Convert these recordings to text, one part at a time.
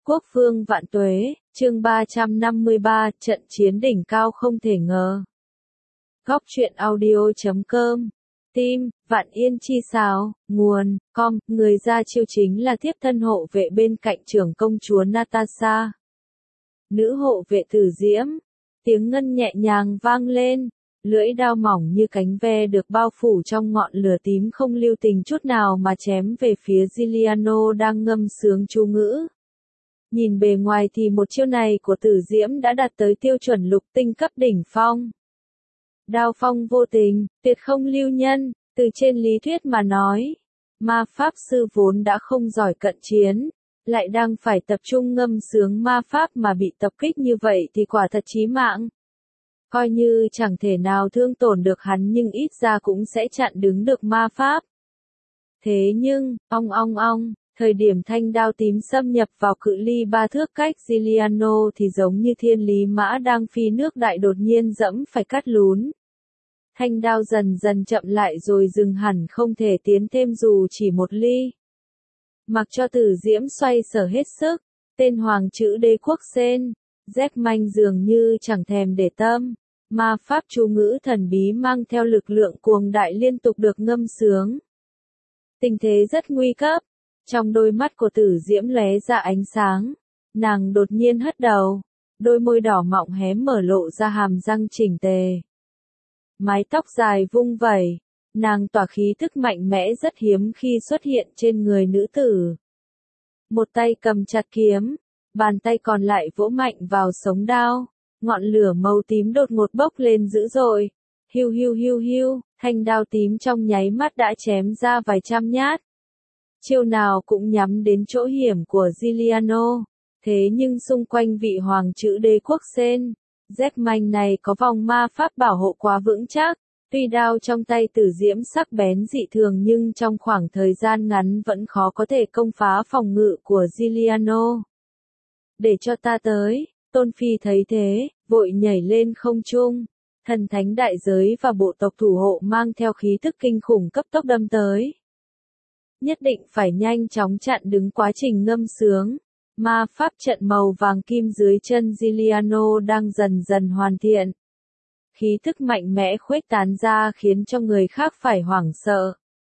Quốc vương vạn tuế, chương 353, trận chiến đỉnh cao không thể ngờ. Góc truyện audio.com. Tim, Vạn Yên chi sáo, nguồn, com, người ra chiêu chính là thiếp thân hộ vệ bên cạnh trưởng công chúa Natasha. Nữ hộ vệ Tử Diễm, tiếng ngân nhẹ nhàng vang lên, lưỡi đao mỏng như cánh ve được bao phủ trong ngọn lửa tím không lưu tình chút nào mà chém về phía Giuliano đang ngâm sướng chú ngữ. Nhìn bề ngoài thì một chiêu này của Tử Diễm đã đạt tới tiêu chuẩn lục tinh cấp đỉnh phong. Đao phong vô tình, tuyệt không lưu nhân, từ trên lý thuyết mà nói, ma pháp sư vốn đã không giỏi cận chiến, lại đang phải tập trung ngâm sướng ma pháp mà bị tập kích như vậy thì quả thật chí mạng. Coi như chẳng thể nào thương tổn được hắn nhưng ít ra cũng sẽ chặn đứng được ma pháp. Thế nhưng, ong, thời điểm thanh đao tím xâm nhập vào cự ly 3 thước cách Giuliano thì giống như thiên lý mã đang phi nước đại đột nhiên dẫm phải cắt lún. Thanh đao dần dần chậm lại rồi dừng hẳn không thể tiến thêm dù chỉ một ly. Mặc cho Tử Diễm xoay sở hết sức, tên hoàng chữ đế quốc sen, Jack manh dường như chẳng thèm để tâm. Ma pháp chú ngữ thần bí mang theo lực lượng cuồng đại liên tục được ngâm sướng. Tình thế rất nguy cấp. Trong đôi mắt của Tử Diễm lóe ra ánh sáng, nàng đột nhiên hất đầu, đôi môi đỏ mọng hé mở lộ ra hàm răng chỉnh tề. Mái tóc dài vung vẩy, nàng tỏa khí thức mạnh mẽ rất hiếm khi xuất hiện trên người nữ tử. Một tay cầm chặt kiếm, bàn tay còn lại vỗ mạnh vào sống đao, ngọn lửa màu tím đột ngột bốc lên dữ dội. Hiu, thanh đao tím trong nháy mắt đã chém ra vài trăm nhát. Chiêu nào cũng nhắm đến chỗ hiểm của Giuliano, thế nhưng xung quanh vị hoàng chữ đế quốc sen, Jack manh này có vòng ma pháp bảo hộ quá vững chắc, tuy đao trong tay Tử Diễm sắc bén dị thường nhưng trong khoảng thời gian ngắn vẫn khó có thể công phá phòng ngự của Giuliano. Để cho ta tới, Tôn Phi thấy thế, vội nhảy lên không trung, thần thánh đại giới và bộ tộc thủ hộ mang theo khí thức kinh khủng cấp tốc đâm tới. Nhất định phải nhanh chóng chặn đứng quá trình ngâm sướng. Ma pháp trận màu vàng kim dưới chân Giuliano đang dần dần hoàn thiện. Khí thức mạnh mẽ khuếch tán ra khiến cho người khác phải hoảng sợ.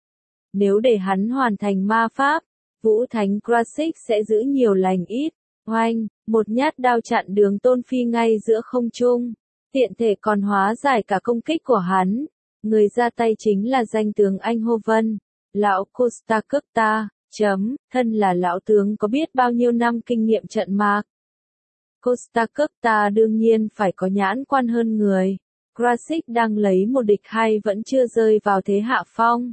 Nếu để hắn hoàn thành ma pháp, Vũ Thánh Krasik sẽ giữ nhiều lành ít. Oanh, một nhát đao chặn đường Tôn Phi ngay giữa không trung. Tiện thể còn hóa giải cả công kích của hắn. Người ra tay chính là danh tướng Anh Hô Vân. Lão Costa Curta, thân là lão tướng có biết bao nhiêu năm kinh nghiệm trận mạc. Costa Curta đương nhiên phải có nhãn quan hơn người. Krasik đang lấy một địch hay vẫn chưa rơi vào thế hạ phong.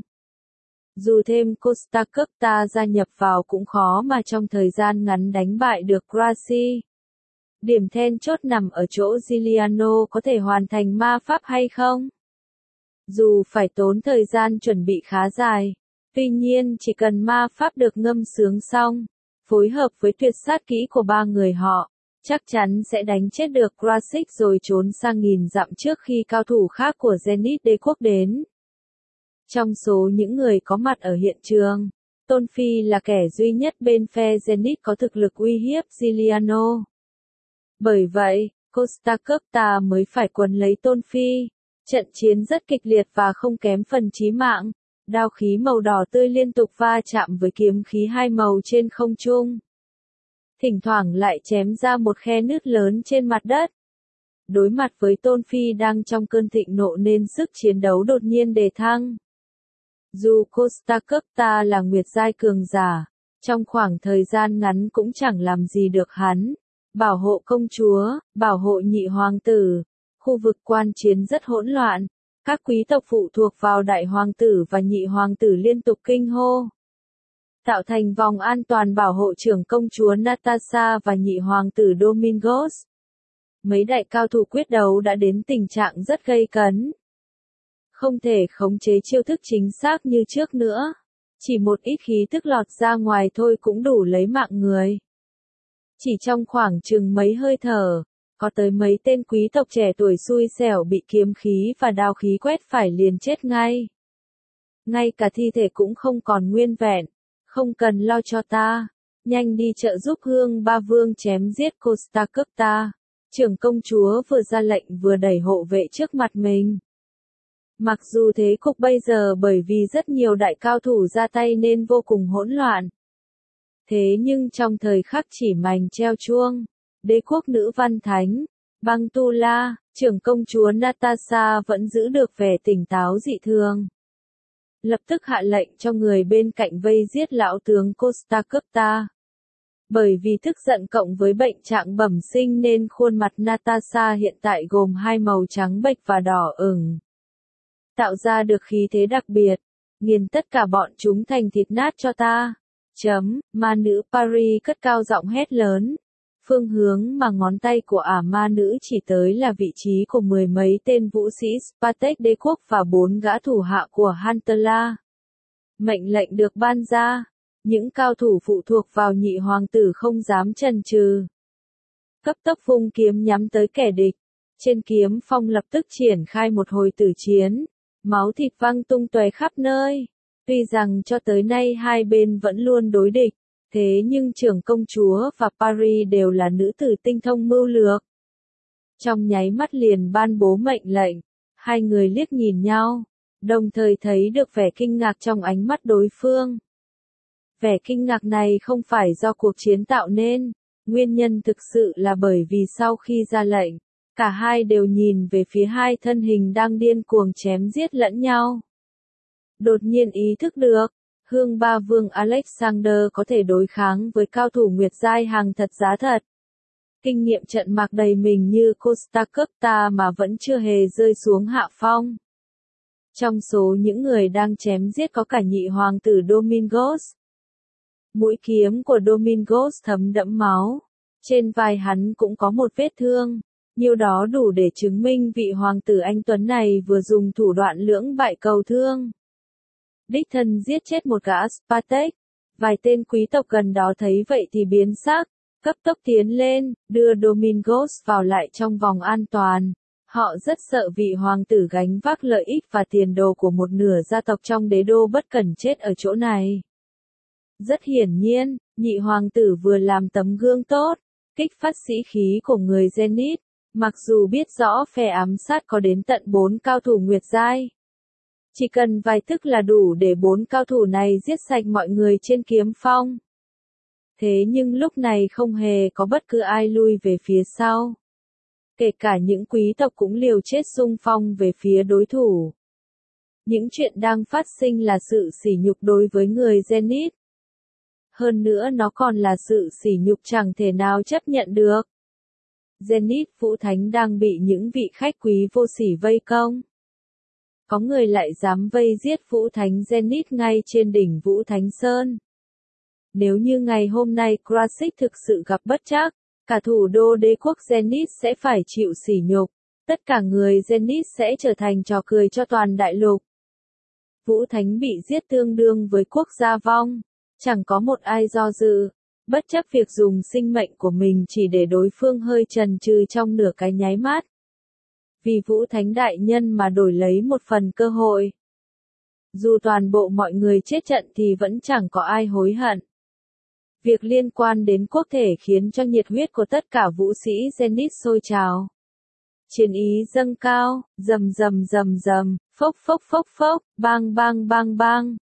Dù thêm Costa Curta gia nhập vào cũng khó mà trong thời gian ngắn đánh bại được Krasik. Điểm then chốt nằm ở chỗ Giuliano có thể hoàn thành ma pháp hay không. Dù phải tốn thời gian chuẩn bị khá dài. Tuy nhiên chỉ cần ma pháp được ngâm sướng xong, phối hợp với tuyệt sát kỹ của ba người họ, chắc chắn sẽ đánh chết được Krasik rồi trốn sang nghìn dặm trước khi cao thủ khác của Zenith đế quốc đến. Trong số những người có mặt ở hiện trường, Tôn Phi là kẻ duy nhất bên phe Zenith có thực lực uy hiếp Giuliano. Bởi vậy, Costa Curta mới phải quấn lấy Tôn Phi. Trận chiến rất kịch liệt và không kém phần chí mạng. Đao khí màu đỏ tươi liên tục va chạm với kiếm khí hai màu trên không trung. Thỉnh thoảng lại chém ra một khe nứt lớn trên mặt đất. Đối mặt với Tôn Phi đang trong cơn thịnh nộ nên sức chiến đấu đột nhiên đề thăng. Dù Costa Curta là nguyệt giai cường giả, trong khoảng thời gian ngắn cũng chẳng làm gì được hắn. Bảo hộ công chúa, bảo hộ nhị hoàng tử. Khu vực quan chiến rất hỗn loạn. Các quý tộc phụ thuộc vào đại hoàng tử và nhị hoàng tử liên tục kinh hô. Tạo thành vòng an toàn bảo hộ trưởng công chúa Natasha và nhị hoàng tử Domingos. Mấy đại cao thủ quyết đấu đã đến tình trạng rất gay cấn. Không thể khống chế chiêu thức chính xác như trước nữa. Chỉ một ít khí thức lọt ra ngoài thôi cũng đủ lấy mạng người. Chỉ trong khoảng chừng mấy hơi thở. Có tới mấy tên quý tộc trẻ tuổi xui xẻo bị kiếm khí và đao khí quét phải liền chết ngay. Ngay cả thi thể cũng không còn nguyên vẹn. Không cần lo cho ta. nhanh đi trợ giúp Hương Ba Vương chém giết Costa Curta. Trưởng công chúa vừa ra lệnh vừa đẩy hộ vệ trước mặt mình. Mặc dù thế cục bây giờ bởi vì rất nhiều đại cao thủ ra tay nên vô cùng hỗn loạn. Thế nhưng trong thời khắc chỉ mành treo chuông, đế quốc nữ văn thánh, Băng Tu La, trưởng công chúa Natasha vẫn giữ được vẻ tỉnh táo dị thường. Lập tức hạ lệnh cho người bên cạnh vây giết lão tướng Costa Curta. Bởi vì tức giận cộng với bệnh trạng bẩm sinh nên khuôn mặt Natasha hiện tại gồm hai màu trắng bệch và đỏ ửng. Tạo ra được khí thế đặc biệt, nghiền tất cả bọn chúng thành thịt nát cho ta. Ma nữ Paris cất cao giọng hét lớn. Phương hướng mà ngón tay của ma nữ chỉ tới là vị trí của mười mấy tên vũ sĩ Spartak đế quốc và 4 gã thủ hạ của Huntela. Mệnh lệnh được ban ra, những cao thủ phụ thuộc vào nhị hoàng tử không dám chần chừ. Cấp tốc vung kiếm nhắm tới kẻ địch. Trên kiếm phong lập tức triển khai một hồi tử chiến, máu thịt văng tung tóe khắp nơi. Tuy rằng cho tới nay hai bên vẫn luôn đối địch, thế nhưng trưởng công chúa và Paris đều là nữ tử tinh thông mưu lược. Trong nháy mắt liền ban bố mệnh lệnh, hai người liếc nhìn nhau, đồng thời thấy được vẻ kinh ngạc trong ánh mắt đối phương. Vẻ kinh ngạc này không phải do cuộc chiến tạo nên, nguyên nhân thực sự là bởi vì sau khi ra lệnh, cả hai đều nhìn về phía hai thân hình đang điên cuồng chém giết lẫn nhau. Đột nhiên ý thức được, Hương Ba Vương Alexander có thể đối kháng với cao thủ Nguyệt giai hàng thật giá thật. Kinh nghiệm trận mạc đầy mình như Costa Curta mà vẫn chưa hề rơi xuống hạ phong. Trong số những người đang chém giết có cả nhị hoàng tử Domingos. Mũi kiếm của Domingos thấm đẫm máu, trên vai hắn cũng có một vết thương, nhiều đó đủ để chứng minh vị hoàng tử anh tuấn này vừa dùng thủ đoạn lưỡng bại cầu thương. Đích thân giết chết một gã Spartak, vài tên quý tộc gần đó thấy vậy thì biến sắc, cấp tốc tiến lên, đưa Domingos vào lại trong vòng an toàn. Họ rất sợ vị hoàng tử gánh vác lợi ích và tiền đồ của một nửa gia tộc trong đế đô bất cẩn chết ở chỗ này. Rất hiển nhiên, nhị hoàng tử vừa làm tấm gương tốt, kích phát sĩ khí của người Zenith, mặc dù biết rõ phe ám sát có đến tận 4 cao thủ Nguyệt giai. Chỉ cần vài tức là đủ để 4 cao thủ này giết sạch mọi người trên kiếm phong. Thế nhưng lúc này không hề có bất cứ ai lui về phía sau. Kể cả những quý tộc cũng liều chết xung phong về phía đối thủ. Những chuyện đang phát sinh là sự sỉ nhục đối với người Zenith. Hơn nữa nó còn là sự sỉ nhục chẳng thể nào chấp nhận được. Zenith Vũ Thánh đang bị những vị khách quý vô sỉ vây công. Có người lại dám vây giết Vũ Thánh Zenith ngay trên đỉnh Vũ Thánh Sơn. Nếu như ngày hôm nay Krasik thực sự gặp bất trắc, cả thủ đô đế quốc Zenith sẽ phải chịu sỉ nhục. Tất cả người Zenith sẽ trở thành trò cười cho toàn đại lục. Vũ Thánh bị giết tương đương với quốc gia vong. Chẳng có một ai do dự, bất chấp việc dùng sinh mệnh của mình chỉ để đối phương hơi chần chừ trong nửa cái nháy mắt. Vì Vũ Thánh đại nhân mà đổi lấy một phần cơ hội. Dù toàn bộ mọi người chết trận thì vẫn chẳng có ai hối hận. Việc liên quan đến quốc thể khiến cho nhiệt huyết của tất cả vũ sĩ Zenith sôi trào. Chiến ý dâng cao, rầm rầm rầm rầm, phốc phốc phốc phốc, bang bang bang bang,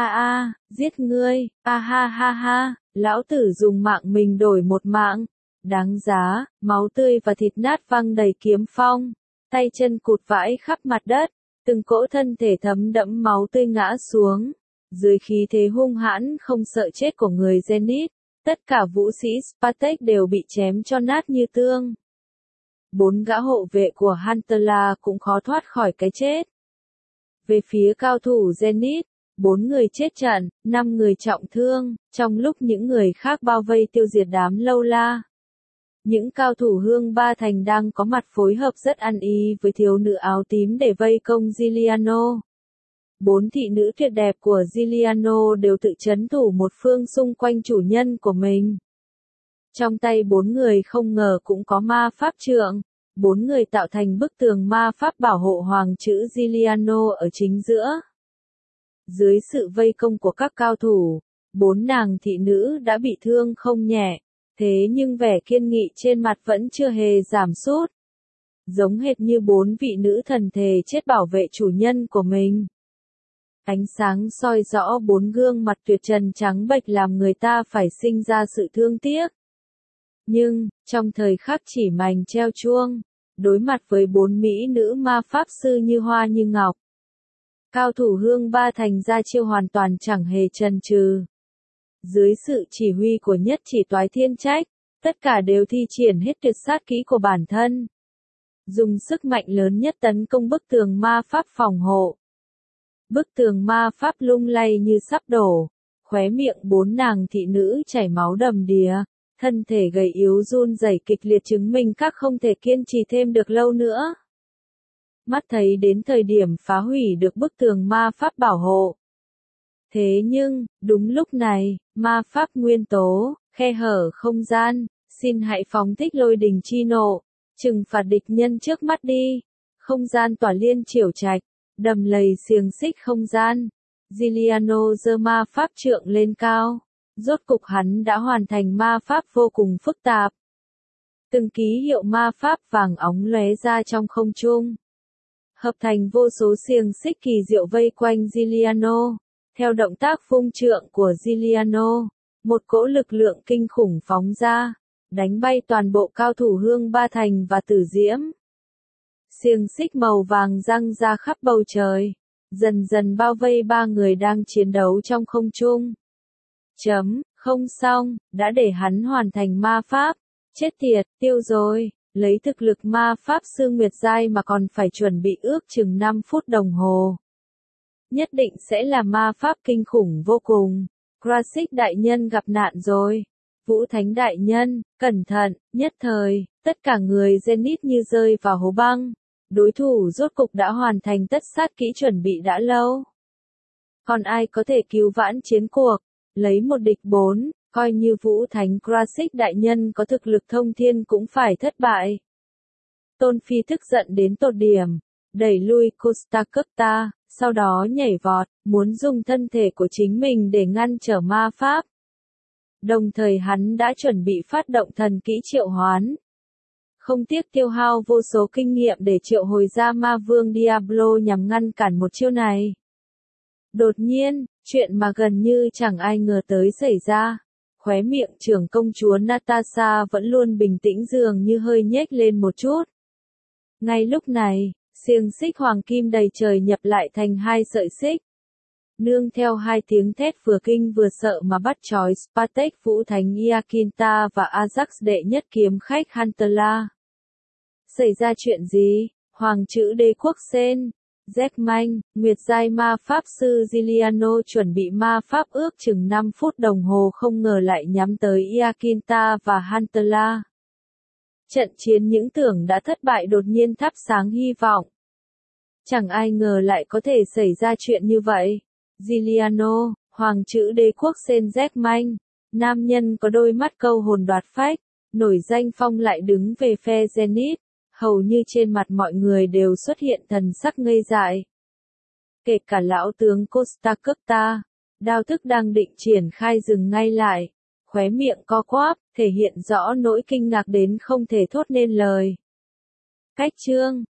giết ngươi, ha ha ha, lão tử dùng mạng mình đổi một mạng, đáng giá, máu tươi và thịt nát văng đầy kiếm phong, tay chân cụt vãi khắp mặt đất, từng cỗ thân thể thấm đẫm máu tươi ngã xuống, dưới khí thế hung hãn không sợ chết của người Zenith, tất cả vũ sĩ Spartak đều bị chém cho nát như tương. 4 gã hộ vệ của Huntela cũng khó thoát khỏi cái chết. Về phía cao thủ Zenith, 4 người chết trận, 5 người trọng thương, trong lúc những người khác bao vây tiêu diệt đám lâu la. Những cao thủ Hương Ba Thành đang có mặt phối hợp rất ăn ý với thiếu nữ áo tím để vây công Giuliano. 4 thị nữ tuyệt đẹp của Giuliano đều tự trấn thủ một phương xung quanh chủ nhân của mình. Trong tay 4 người không ngờ cũng có ma pháp trượng, 4 người tạo thành bức tường ma pháp bảo hộ hoàng chữ Giuliano ở chính giữa. Dưới sự vây công của các cao thủ, 4 nàng thị nữ đã bị thương không nhẹ, thế nhưng vẻ kiên nghị trên mặt vẫn chưa hề giảm sút. Giống hệt như 4 vị nữ thần thề chết bảo vệ chủ nhân của mình. Ánh sáng soi rõ 4 gương mặt tuyệt trần trắng bệch làm người ta phải sinh ra sự thương tiếc. Nhưng, trong thời khắc chỉ mảnh treo chuông, đối mặt với 4 mỹ nữ ma pháp sư như hoa như ngọc, cao thủ Hương Ba Thành ra chiêu hoàn toàn chẳng hề chần chừ. Dưới sự chỉ huy của Nhất Chỉ Toái Thiên Trách, tất cả đều thi triển hết tuyệt sát kỹ của bản thân. Dùng sức mạnh lớn nhất tấn công bức tường ma pháp phòng hộ. Bức tường ma pháp lung lay như sắp đổ, khóe miệng 4 nàng thị nữ chảy máu đầm đìa, thân thể gầy yếu run rẩy kịch liệt chứng minh các không thể kiên trì thêm được lâu nữa. Mắt thấy đến thời điểm phá hủy được bức tường ma pháp bảo hộ. Thế nhưng, đúng lúc này, ma pháp nguyên tố, khe hở không gian, xin hãy phóng thích lôi đình chi nộ, trừng phạt địch nhân trước mắt đi. Không gian tỏa liên triểu trạch, đầm lầy xiềng xích không gian. Giuliano giơ ma pháp trượng lên cao. Rốt cục hắn đã hoàn thành ma pháp vô cùng phức tạp. Từng ký hiệu ma pháp vàng óng lóe ra trong không trung. Hợp thành vô số xiềng xích kỳ diệu vây quanh Giuliano. Theo động tác vung trượng của Giuliano, một cỗ lực lượng kinh khủng phóng ra, đánh bay toàn bộ cao thủ Hương Ba Thành và Tử Diễm. Xiềng xích màu vàng giăng ra khắp bầu trời, dần dần bao vây 3 người đang chiến đấu trong không trung. Không xong, đã để hắn hoàn thành ma pháp. Chết tiệt, tiêu rồi, lấy thực lực ma pháp sư Nguyệt giai mà còn phải chuẩn bị ước chừng 5 phút đồng hồ. Nhất định sẽ là ma pháp kinh khủng vô cùng. Krasik đại nhân gặp nạn rồi. Vũ Thánh đại nhân, cẩn thận, nhất thời, tất cả người Zenith như rơi vào hố băng. Đối thủ rốt cục đã hoàn thành tất sát kỹ chuẩn bị đã lâu. Còn ai có thể cứu vãn chiến cuộc? Lấy 1 địch 4, coi như Vũ Thánh Krasik đại nhân có thực lực thông thiên cũng phải thất bại. Tôn Phi tức giận đến tột điểm, đẩy lui Costa Curta, sau đó nhảy vọt, muốn dùng thân thể của chính mình để ngăn trở ma pháp. Đồng thời hắn đã chuẩn bị phát động thần kỹ triệu hoán. Không tiếc tiêu hao vô số kinh nghiệm để triệu hồi ra ma vương Diablo nhằm ngăn cản một chiêu này. Đột nhiên, chuyện mà gần như chẳng ai ngờ tới xảy ra. Khóe miệng trưởng công chúa Natasha vẫn luôn bình tĩnh dường như hơi nhếch lên một chút. Ngay lúc này, xiềng xích hoàng kim đầy trời nhập lại thành 2 sợi xích. Nương theo 2 tiếng thét vừa kinh vừa sợ mà bắt trói Spartek Vũ Thánh Iakinta và Ajax đệ nhất kiếm khách Huntela. Xảy ra chuyện gì? Hoàng chữ đế quốc Sen, Zekmanh, Nguyệt giai ma pháp sư Giuliano chuẩn bị ma pháp ước chừng 5 phút đồng hồ không ngờ lại nhắm tới Iakinta và Huntela. Trận chiến những tưởng đã thất bại đột nhiên thắp sáng hy vọng. Chẳng ai ngờ lại có thể xảy ra chuyện như vậy. Giuliano, hoàng chữ đế quốc Sen Zekmanh, nam nhân có đôi mắt câu hồn đoạt phách, nổi danh phong lại đứng về phe Zenith, hầu như trên mặt mọi người đều xuất hiện thần sắc ngây dại. Kể cả lão tướng Costa Curta, đao thức đang định triển khai dừng ngay lại, khóe miệng co quắp, thể hiện rõ nỗi kinh ngạc đến không thể thốt nên lời. Cách chương